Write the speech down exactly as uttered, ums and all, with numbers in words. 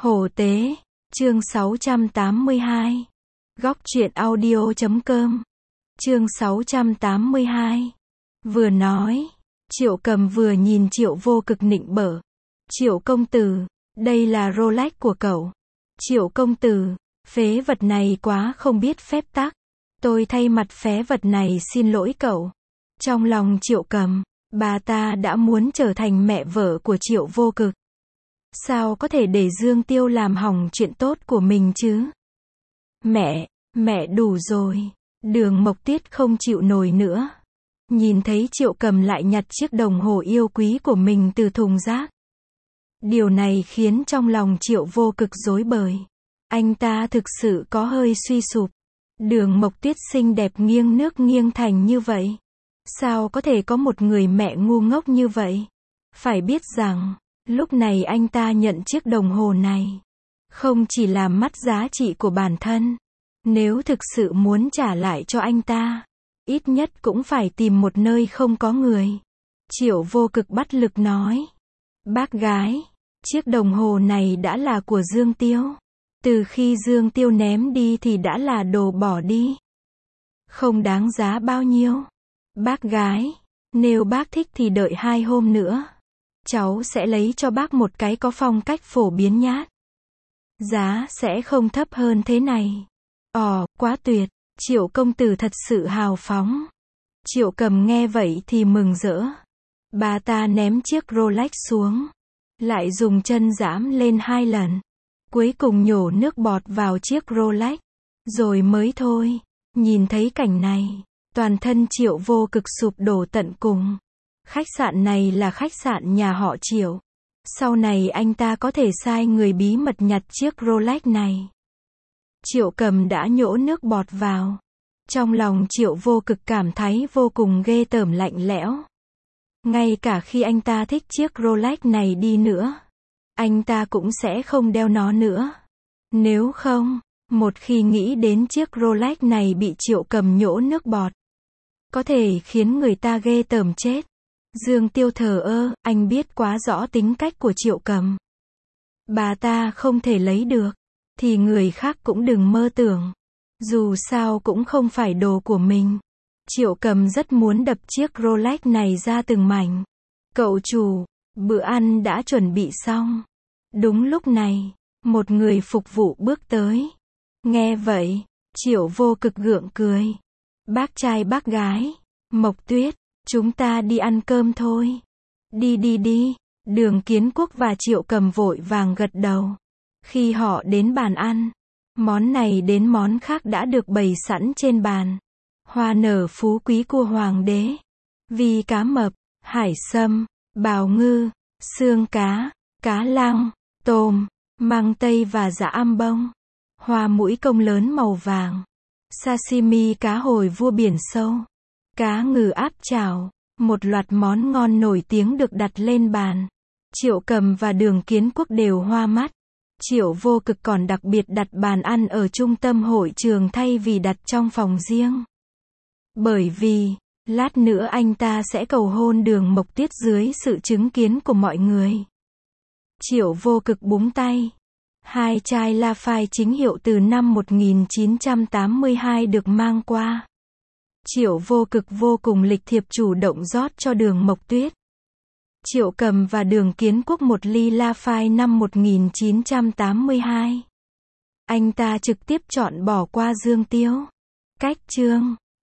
Hồ Tế, chương sáu trăm tám mươi hai. Góc truyện audio chấm com. Chương sáu trăm tám mươi hai. Vừa nói, Triệu Cầm vừa nhìn Triệu Vô Cực nịnh bợ. Triệu công tử, đây là Rolex của cậu. Triệu công tử, phế vật này quá không biết phép tắc. Tôi thay mặt phế vật này xin lỗi cậu. Trong lòng Triệu Cầm, bà ta đã muốn trở thành mẹ vợ của Triệu Vô Cực. Sao có thể để Dương Tiêu làm hỏng chuyện tốt của mình chứ? Mẹ, mẹ đủ rồi. Đường Mộc Tuyết không chịu nổi nữa. Nhìn thấy Triệu Cầm lại nhặt chiếc đồng hồ yêu quý của mình từ thùng rác. Điều này khiến trong lòng Triệu Vô Cực rối bời. Anh ta thực sự có hơi suy sụp. Đường Mộc Tuyết xinh đẹp nghiêng nước nghiêng thành như vậy. Sao có thể có một người mẹ ngu ngốc như vậy? Phải biết rằng, lúc này anh ta nhận chiếc đồng hồ này. Không chỉ làm mất giá trị của bản thân. Nếu thực sự muốn trả lại cho anh ta, ít nhất cũng phải tìm một nơi không có người. Triệu Vô Cực bất lực nói. Bác gái, chiếc đồng hồ này đã là của Dương Tiêu. Từ khi Dương Tiêu ném đi thì đã là đồ bỏ đi. Không đáng giá bao nhiêu. Bác gái, nếu bác thích thì đợi hai hôm nữa. Cháu sẽ lấy cho bác một cái có phong cách phổ biến nhát. Giá sẽ không thấp hơn thế này. Ồ, quá tuyệt. Triệu công tử thật sự hào phóng. Triệu Cầm nghe vậy thì mừng rỡ. Bà ta ném chiếc Rolex xuống. Lại dùng chân giẫm lên hai lần. Cuối cùng nhổ nước bọt vào chiếc Rolex. Rồi mới thôi. Nhìn thấy cảnh này, toàn thân Triệu Vô Cực sụp đổ tận cùng. Khách sạn này là khách sạn nhà họ Triệu. Sau này anh ta có thể sai người bí mật nhặt chiếc Rolex này. Triệu Cầm đã nhổ nước bọt vào. Trong lòng Triệu Vô Cực cảm thấy vô cùng ghê tởm lạnh lẽo. Ngay cả khi anh ta thích chiếc Rolex này đi nữa, anh ta cũng sẽ không đeo nó nữa. Nếu không, một khi nghĩ đến chiếc Rolex này bị Triệu Cầm nhổ nước bọt, có thể khiến người ta ghê tởm chết. Dương Tiêu thờ ơ, anh biết quá rõ tính cách của Triệu Cầm. Bà ta không thể lấy được, thì người khác cũng đừng mơ tưởng. Dù sao cũng không phải đồ của mình. Triệu Cầm rất muốn đập chiếc Rolex này ra từng mảnh. Cậu chủ, bữa ăn đã chuẩn bị xong. Đúng lúc này, một người phục vụ bước tới. Nghe vậy, Triệu Vô Cực gượng cười. Bác trai bác gái, Mộc Tuyết, chúng ta đi ăn cơm thôi. Đi đi đi. Đường Kiến Quốc và Triệu Cầm vội vàng gật đầu. Khi họ đến bàn ăn, món này đến món khác đã được bày sẵn trên bàn. Hoa nở phú quý cua hoàng đế, vi cá mập, hải sâm, bào ngư, xương cá, cá lăng, tôm, măng tây và dã am bông. Hoa mũi công lớn màu vàng. Sashimi cá hồi vua biển sâu. Cá ngừ áp chảo. Một loạt món ngon nổi tiếng được đặt lên bàn. Triệu Cầm và Đường Kiến Quốc đều hoa mắt. Triệu Vô Cực còn đặc biệt đặt bàn ăn ở trung tâm hội trường thay vì đặt trong phòng riêng. Bởi vì, lát nữa anh ta sẽ cầu hôn Đường Mộc Tuyết dưới sự chứng kiến của mọi người. Triệu Vô Cực búng tay. Hai chai Lafite chính hiệu từ năm một nghìn chín trăm tám mươi hai được mang qua. Triệu Vô Cực vô cùng lịch thiệp chủ động rót cho Đường Mộc Tuyết. Triệu Cầm và Đường Kiến Quốc một ly Lafite năm một nghìn chín trăm tám mươi hai. Anh ta trực tiếp chọn bỏ qua Dương Tiêu. Cách chương